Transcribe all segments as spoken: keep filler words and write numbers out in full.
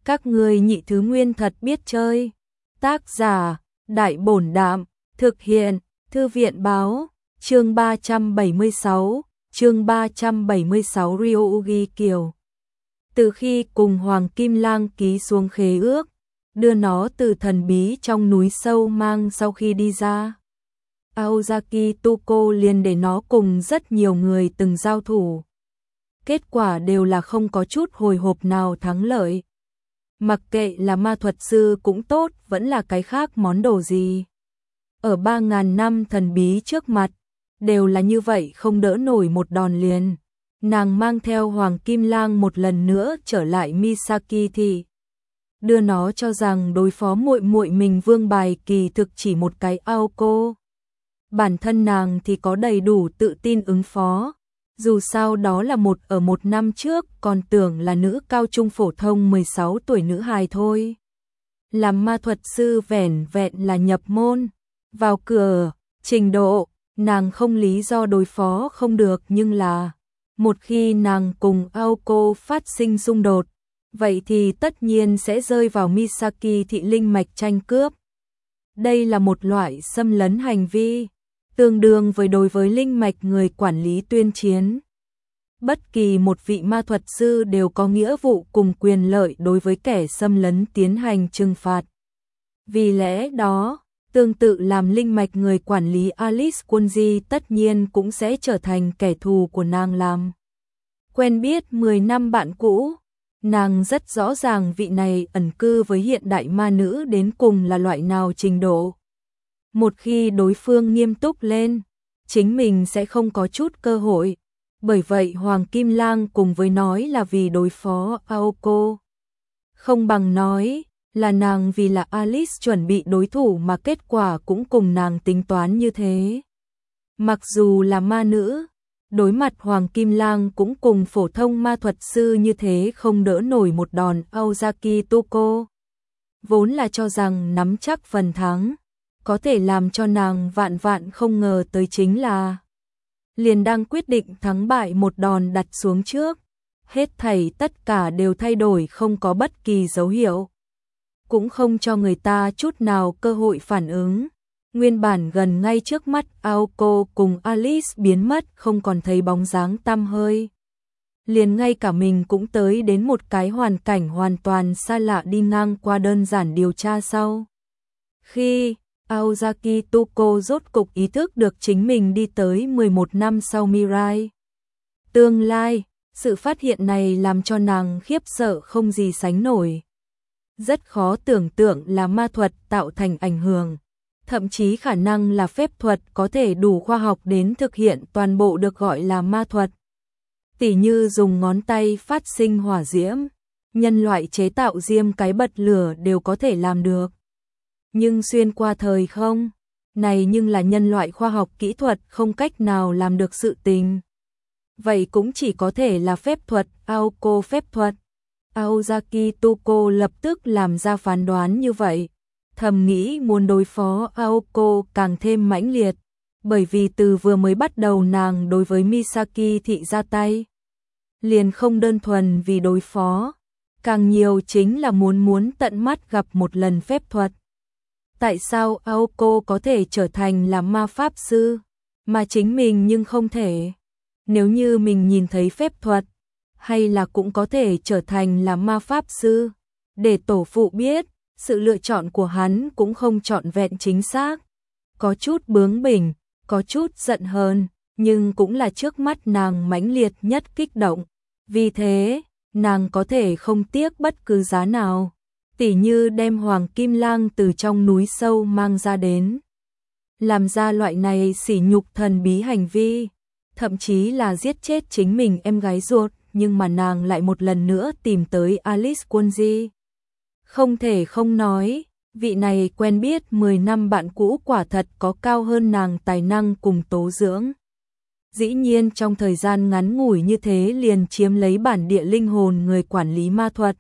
Các ngươi nhị thứ nguyên thật biết chơi. Tác giả, Đại Bổn Đạm, thực hiện, Thư viện Báo, chương ba trăm bảy mươi sáu, chương ba trăm bảy mươi sáu Ryuugi Kiều. Từ khi cùng Hoàng Kim Lang ký xuống khế ước, đưa nó từ thần bí trong núi sâu mang sau khi đi ra, Aozaki Tuko liền để nó cùng rất nhiều người từng giao thủ. Kết quả đều là không có chút hồi hộp nào thắng lợi. Mặc kệ là ma thuật sư cũng tốt, vẫn là cái khác món đồ gì. Ở ba ngàn năm thần bí trước mặt, đều là như vậy không đỡ nổi một đòn liền. Nàng mang theo Hoàng Kim Lang một lần nữa trở lại Misaki thị, đưa nó cho rằng đối phó muội muội mình vương bài kỳ thực chỉ một cái Aoko. Bản thân nàng thì có đầy đủ tự tin ứng phó. Dù sao đó là một ở một năm trước, còn tưởng là nữ cao trung phổ thông mười sáu tuổi nữ hài thôi. Làm ma thuật sư vẻn vẹn là nhập môn, vào cửa, trình độ, nàng không lý do đối phó không được, nhưng là một khi nàng cùng Aoko phát sinh xung đột, vậy thì tất nhiên sẽ rơi vào Misaki thị linh mạch tranh cướp. Đây là một loại xâm lấn hành vi, tương đương với đối với linh mạch người quản lý tuyên chiến. Bất kỳ một vị ma thuật sư đều có nghĩa vụ cùng quyền lợi đối với kẻ xâm lấn tiến hành trừng phạt. Vì lẽ đó, tương tự làm linh mạch người quản lý Alice Kunji tất nhiên cũng sẽ trở thành kẻ thù của nàng. Làm quen biết mười năm bạn cũ, nàng rất rõ ràng vị này ẩn cư với hiện đại ma nữ đến cùng là loại nào trình độ. Một khi đối phương nghiêm túc lên, chính mình sẽ không có chút cơ hội. Bởi vậy Hoàng Kim Lang cùng với nói là vì đối phó Aoko, không bằng nói là nàng vì là Alice chuẩn bị đối thủ, mà kết quả cũng cùng nàng tính toán như thế. Mặc dù là ma nữ, đối mặt Hoàng Kim Lang cũng cùng phổ thông ma thuật sư như thế không đỡ nổi một đòn. Aozaki Tuko vốn là cho rằng nắm chắc phần thắng, có thể làm cho nàng vạn vạn không ngờ tới chính là liền đang quyết định thắng bại một đòn đặt xuống trước, hết thảy tất cả đều thay đổi, không có bất kỳ dấu hiệu, cũng không cho người ta chút nào cơ hội phản ứng. Nguyên bản gần ngay trước mắt Aoko cùng Alice biến mất, không còn thấy bóng dáng tăm hơi. Liền ngay cả mình cũng tới đến một cái hoàn cảnh hoàn toàn xa lạ đi ngang qua đơn giản điều tra sau. Khi Aozaki Tuko rốt cục ý thức được chính mình đi tới mười một năm sau Mirai tương lai, sự phát hiện này làm cho nàng khiếp sợ không gì sánh nổi. Rất khó tưởng tượng là ma thuật tạo thành ảnh hưởng, thậm chí khả năng là phép thuật có thể đủ khoa học đến thực hiện toàn bộ được gọi là ma thuật. Tỉ như dùng ngón tay phát sinh hỏa diễm, nhân loại chế tạo diêm cái bật lửa đều có thể làm được. Nhưng xuyên qua thời không, này nhưng là nhân loại khoa học kỹ thuật không cách nào làm được sự tình. Vậy cũng chỉ có thể là phép thuật, Aoko phép thuật. Aozaki Tuko lập tức làm ra phán đoán như vậy, thầm nghĩ muốn đối phó Aoko càng thêm mãnh liệt, bởi vì từ vừa mới bắt đầu nàng đối với Misaki thị ra tay, liền không đơn thuần vì đối phó, càng nhiều chính là muốn muốn tận mắt gặp một lần phép thuật. Tại sao Aoko có thể trở thành là ma pháp sư, mà chính mình nhưng không thể? Nếu như mình nhìn thấy phép thuật, hay là cũng có thể trở thành là ma pháp sư? Để tổ phụ biết, sự lựa chọn của hắn cũng không trọn vẹn chính xác. Có chút bướng bỉnh, có chút giận hờn, nhưng cũng là trước mắt nàng mãnh liệt nhất kích động. Vì thế, nàng có thể không tiếc bất cứ giá nào, tỉ như đem Hoàng Kim Lang từ trong núi sâu mang ra đến. Làm ra loại này sỉ nhục thần bí hành vi, thậm chí là giết chết chính mình em gái ruột, nhưng mà nàng lại một lần nữa tìm tới Alice Kunji. Không thể không nói, vị này quen biết mười năm bạn cũ quả thật có cao hơn nàng tài năng cùng tố dưỡng. Dĩ nhiên trong thời gian ngắn ngủi như thế liền chiếm lấy bản địa linh hồn người quản lý ma thuật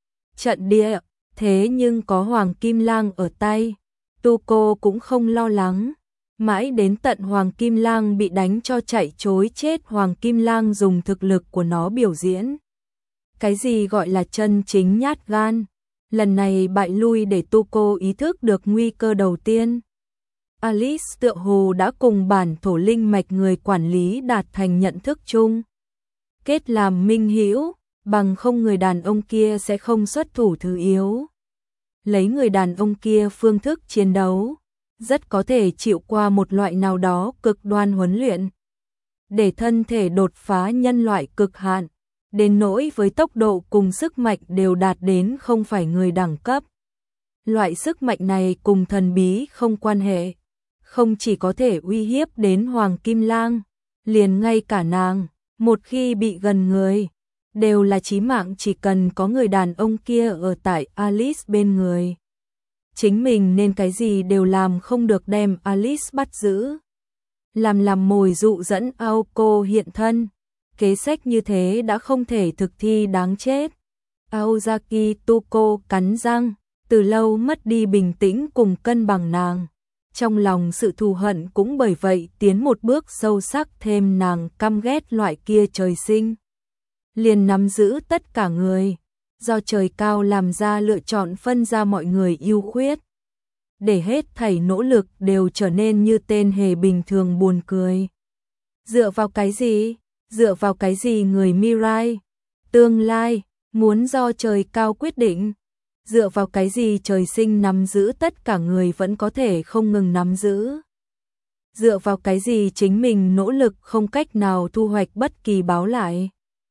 trận địa. Thế nhưng có Hoàng Kim Lang ở tay, Tuko cũng không lo lắng. Mãi đến tận Hoàng Kim Lang bị đánh cho chạy trối chết, Hoàng Kim Lang dùng thực lực của nó biểu diễn Cái gì gọi là chân chính nhát gan? Lần này bại lui để Tuco ý thức được nguy cơ đầu tiên. Alice tựa hồ đã cùng bản thổ linh mạch người quản lý đạt thành nhận thức chung. Kết làm minh hữu, bằng không người đàn ông kia sẽ không xuất thủ thứ yếu. Lấy người đàn ông kia phương thức chiến đấu, rất có thể chịu qua một loại nào đó cực đoan huấn luyện. Để thân thể đột phá nhân loại cực hạn, đến nỗi với tốc độ cùng sức mạnh đều đạt đến không phải người đẳng cấp. Loại sức mạnh này cùng thần bí không quan hệ, không chỉ có thể uy hiếp đến Hoàng Kim Lang, liền ngay cả nàng, một khi bị gần người, đều là chí mạng chỉ cần có người đàn ông kia ở tại Alice bên người. Chính mình nên cái gì đều làm không được đem Alice bắt giữ. Làm làm mồi dụ dẫn Aoko hiện thân. Kế sách như thế đã không thể thực thi đáng chết. Aozaki Tuco cắn răng, từ lâu mất đi bình tĩnh cùng cân bằng nàng. Trong lòng sự thù hận cũng bởi vậy tiến một bước sâu sắc thêm nàng căm ghét loại kia trời sinh. Liền nắm giữ tất cả người, do trời cao làm ra lựa chọn phân ra mọi người ưu khuyết. Để hết thảy nỗ lực đều trở nên như tên hề bình thường buồn cười. Dựa vào cái gì? Dựa vào cái gì người Mirai? Tương lai, muốn do trời cao quyết định. Dựa vào cái gì trời sinh nắm giữ tất cả người vẫn có thể không ngừng nắm giữ. Dựa vào cái gì chính mình nỗ lực không cách nào thu hoạch bất kỳ báo lại.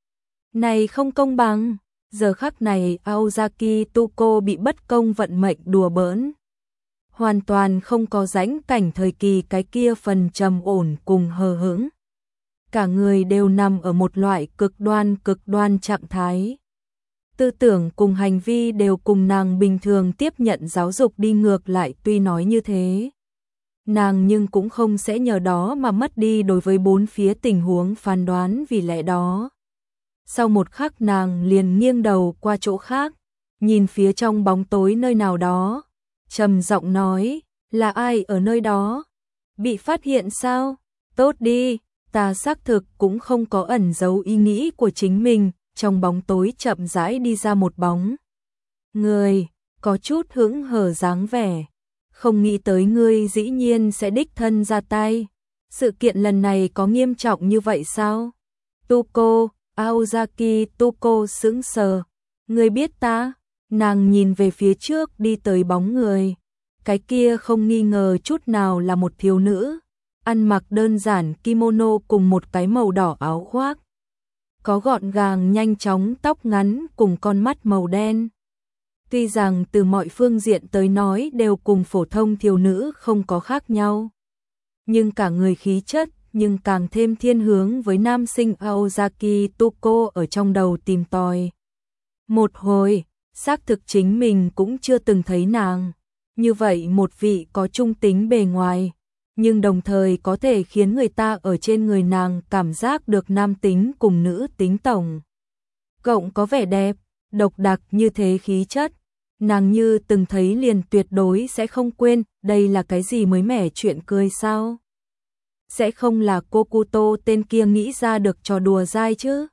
Này không công bằng, giờ khắc này Aozaki Tuco bị bất công vận mệnh đùa bỡn. Hoàn toàn không có rãnh cảnh thời kỳ cái kia phần trầm ổn cùng hờ hững. Cả người đều nằm ở một loại cực đoan cực đoan trạng thái. Tư tưởng cùng hành vi đều cùng nàng bình thường tiếp nhận giáo dục đi ngược lại, tuy nói như thế. Nàng nhưng cũng không sẽ nhờ đó mà mất đi đối với bốn phía tình huống phán đoán, vì lẽ đó. Sau một khắc nàng liền nghiêng đầu qua chỗ khác, nhìn phía trong bóng tối nơi nào đó, trầm giọng nói, là ai ở nơi đó? Bị phát hiện sao? Tốt đi, ta xác thực cũng không có ẩn giấu ý nghĩ của chính mình, trong bóng tối chậm rãi đi ra một bóng. Người, có chút hững hờ dáng vẻ, không nghĩ tới ngươi dĩ nhiên sẽ đích thân ra tay. Sự kiện lần này có nghiêm trọng như vậy sao? Tuco, Aozaki Tuco sững sờ. Ngươi biết ta? Nàng nhìn về phía trước đi tới bóng người. Cái kia không nghi ngờ chút nào là một thiếu nữ, ăn mặc đơn giản kimono cùng một cái màu đỏ áo khoác. Có gọn gàng nhanh chóng tóc ngắn cùng con mắt màu đen. Tuy rằng từ mọi phương diện tới nói đều cùng phổ thông thiếu nữ không có khác nhau, nhưng cả người khí chất nhưng càng thêm thiên hướng với nam sinh Aozaki Tuco ở trong đầu tìm tòi. Một hồi, xác thực chính mình cũng chưa từng thấy nàng. Như vậy một vị có trung tính bề ngoài, nhưng đồng thời có thể khiến người ta ở trên người nàng cảm giác được nam tính cùng nữ tính tổng. Cộng có vẻ đẹp, độc đặc như thế khí chất. Nàng như từng thấy liền tuyệt đối sẽ không quên, đây là cái gì mới mẻ chuyện cười sao? Sẽ không là Kokuto tên kia nghĩ ra được trò đùa dai chứ?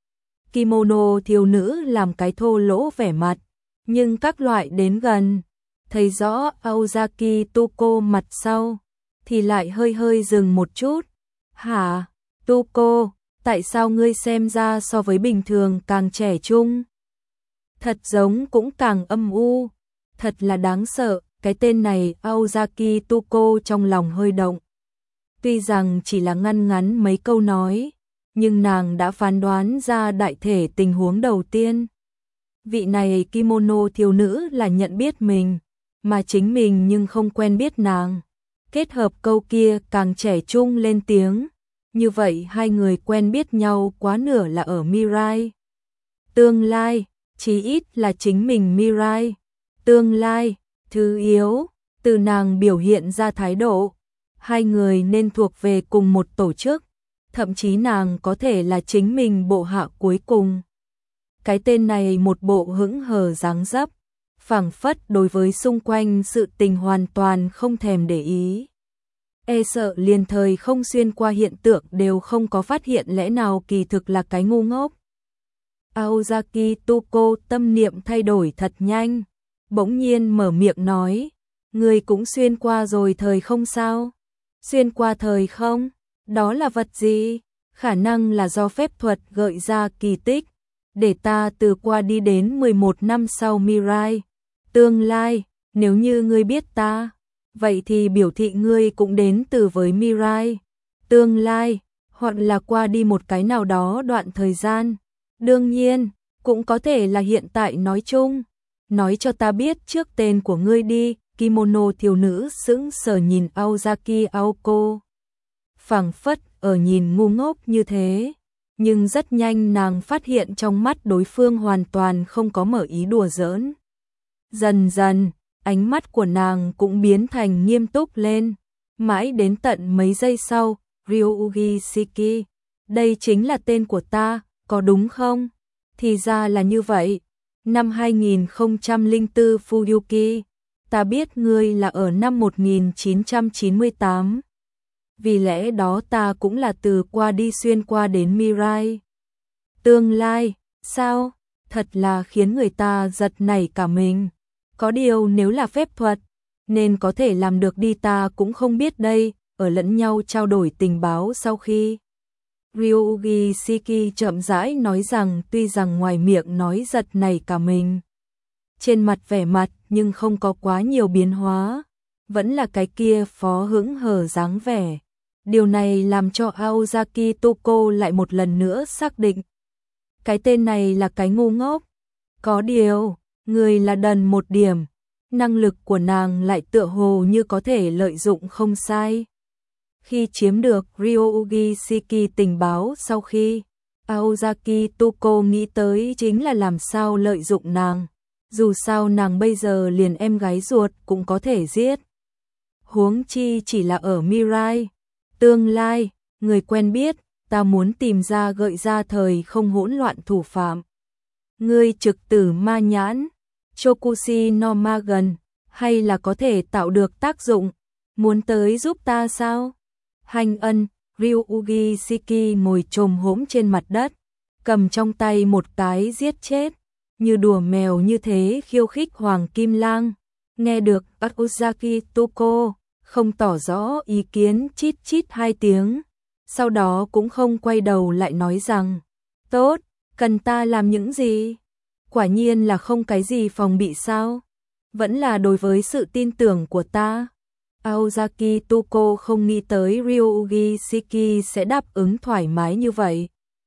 Kimono thiếu nữ làm cái thô lỗ vẻ mặt, nhưng các loại đến gần, thấy rõ Aozaki Tuco mặt sau, thì lại hơi hơi dừng một chút. Hả? Tuco, tại sao ngươi xem ra so với bình thường càng trẻ trung? Thật giống cũng càng âm u, thật là đáng sợ, cái tên này Aozaki Tuco trong lòng hơi động. Tuy rằng chỉ là ngăn ngắn mấy câu nói, nhưng nàng đã phán đoán ra đại thể tình huống đầu tiên. Vị này kimono thiếu nữ là nhận biết mình, mà chính mình nhưng không quen biết nàng. Kết hợp câu kia càng trẻ trung lên tiếng, như vậy hai người quen biết nhau quá nửa là ở Mirai. Tương lai, chí ít là chính mình Mirai. Tương lai, thứ yếu, từ nàng biểu hiện ra thái độ, hai người nên thuộc về cùng một tổ chức, thậm chí nàng có thể là chính mình bộ hạ cuối cùng. Cái tên này một bộ hững hờ dáng dấp, phảng phất đối với xung quanh sự tình hoàn toàn không thèm để ý. E sợ liền thời không xuyên qua hiện tượng đều không có phát hiện lẽ nào kỳ thực là cái ngu ngốc. Aozaki Tuko tâm niệm thay đổi thật nhanh, bỗng nhiên mở miệng nói, người cũng xuyên qua rồi thời không sao? Xuyên qua thời không? Đó là vật gì? Khả năng là do phép thuật gợi ra kỳ tích, để ta từ qua đi đến mười một năm sau Mirai. Tương lai, nếu như ngươi biết ta, vậy thì biểu thị ngươi cũng đến từ với Mirai. Tương lai, hoặc là qua đi một cái nào đó đoạn thời gian. Đương nhiên, cũng có thể là hiện tại nói chung. Nói cho ta biết trước tên của ngươi đi. Kimono thiếu nữ sững sờ nhìn Aozaki Aoko. Phảng phất ở nhìn ngu ngốc như thế. Nhưng rất nhanh nàng phát hiện trong mắt đối phương hoàn toàn không có mở ý đùa giỡn. Dần dần, ánh mắt của nàng cũng biến thành nghiêm túc lên. Mãi đến tận mấy giây sau, Ryuugi Shiki, đây chính là tên của ta, có đúng không? Thì ra là như vậy. Năm hai nghìn không trăm lẻ bốn Fuyuki, ta biết ngươi là ở năm một nghìn chín trăm chín mươi tám. Vì lẽ đó ta cũng là từ qua đi xuyên qua đến Mirai. Tương lai, sao? Thật là khiến người ta giật nảy cả mình. Có điều nếu là phép thuật, nên có thể làm được đi ta cũng không biết đây, ở lẫn nhau trao đổi tình báo sau khi. Ryuugi Shiki chậm rãi nói rằng tuy rằng ngoài miệng nói giật nảy cả mình, trên mặt vẻ mặt nhưng không có quá nhiều biến hóa, vẫn là cái kia phó hững hờ dáng vẻ. Điều này làm cho Aozaki Tuko lại một lần nữa xác định. Cái tên này là cái ngu ngốc. Có điều, người là đần một điểm, năng lực của nàng lại tựa hồ như có thể lợi dụng không sai. Khi chiếm được Ryuugi Shiki tình báo sau khi, Aozaki Tuko nghĩ tới chính là làm sao lợi dụng nàng. Dù sao nàng bây giờ liền em gái ruột cũng có thể giết. Huống chi chỉ là ở Mirai. Tương lai, người quen biết, ta muốn tìm ra gợi ra thời không hỗn loạn thủ phạm. Ngươi trực tử ma nhãn, Chokushi no Magen, hay là có thể tạo được tác dụng, muốn tới giúp ta sao? Hành ân, Ryuugi Shiki ngồi chồm hổm trên mặt đất, cầm trong tay một cái giết chết, như đùa mèo như thế khiêu khích Hoàng Kim Lang. Nghe được Aozaki Tuko không tỏ rõ ý kiến, chít chít hai tiếng, sau đó cũng không quay đầu lại nói rằng, tốt, cần ta làm những gì? Quả nhiên là không cái gì phòng bị sao? Vẫn là đối với sự tin tưởng của ta. Aozaki Tuko không nghĩ tới Ryuugi Shiki sẽ đáp ứng thoải mái như vậy.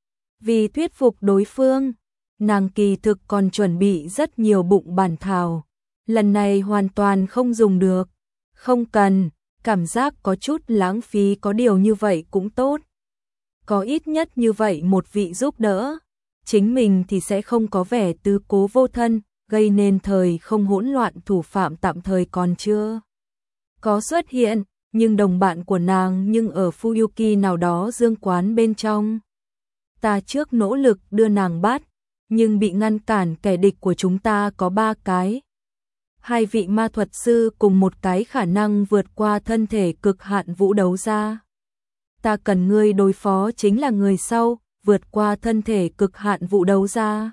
Vì thuyết phục đối phương, nàng kỳ thực còn chuẩn bị rất nhiều bụng bản thảo. Lần này hoàn toàn không dùng được. Không cần, cảm giác có chút lãng phí, có điều như vậy cũng tốt. Có ít nhất như vậy một vị giúp đỡ, chính mình thì sẽ không có vẻ tứ cố vô thân, gây nên thời không hỗn loạn thủ phạm tạm thời còn chưa có xuất hiện, nhưng đồng bạn của nàng nhưng ở Fuyuki nào đó dương quán bên trong. Ta trước nỗ lực đưa nàng bắt, nhưng bị ngăn cản, kẻ địch của chúng ta có ba cái. Hai vị ma thuật sư cùng một cái khả năng vượt qua thân thể cực hạn vũ đấu ra. Ta cần ngươi đối phó chính là người sau, vượt qua thân thể cực hạn vũ đấu ra.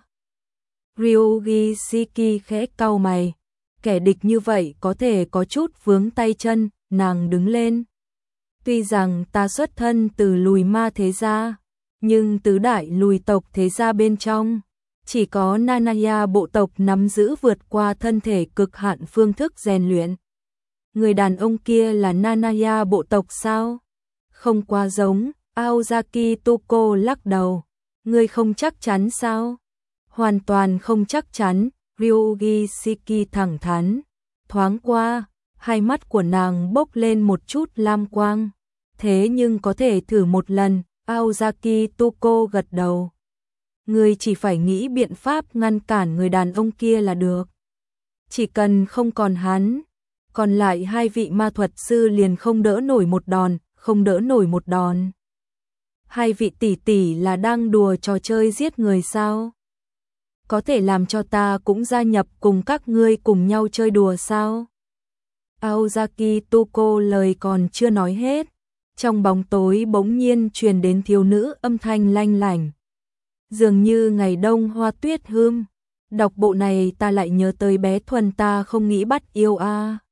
Ryuugi Shiki khẽ cau mày, kẻ địch như vậy có thể có chút vướng tay chân, nàng đứng lên. Tuy rằng ta xuất thân từ lùi ma thế gia, nhưng tứ đại lùi tộc thế gia bên trong, chỉ có Nanaya bộ tộc nắm giữ vượt qua thân thể cực hạn phương thức rèn luyện. Người đàn ông kia là Nanaya bộ tộc sao? Không quá giống. Aozaki Tuko lắc đầu. Ngươi không chắc chắn sao? Hoàn toàn không chắc chắn. Ryuugi Shiki thẳng thắn. Thoáng qua, hai mắt của nàng bốc lên một chút lam quang. Thế nhưng có thể thử một lần. Aozaki Tuko gật đầu. Ngươi chỉ phải nghĩ biện pháp ngăn cản người đàn ông kia là được. Chỉ cần không còn hắn, còn lại hai vị ma thuật sư liền không đỡ nổi một đòn, không đỡ nổi một đòn. Hai vị tỷ tỷ là đang đùa trò chơi giết người sao? Có thể làm cho ta cũng gia nhập cùng các ngươi cùng nhau chơi đùa sao? Aozaki Tuko lời còn chưa nói hết, trong bóng tối bỗng nhiên truyền đến thiếu nữ âm thanh lanh lảnh. dường như ngày đông hoa tuyết hương. Đọc bộ này ta lại nhớ tới bé Thuần ta không nghĩ bắt yêu a.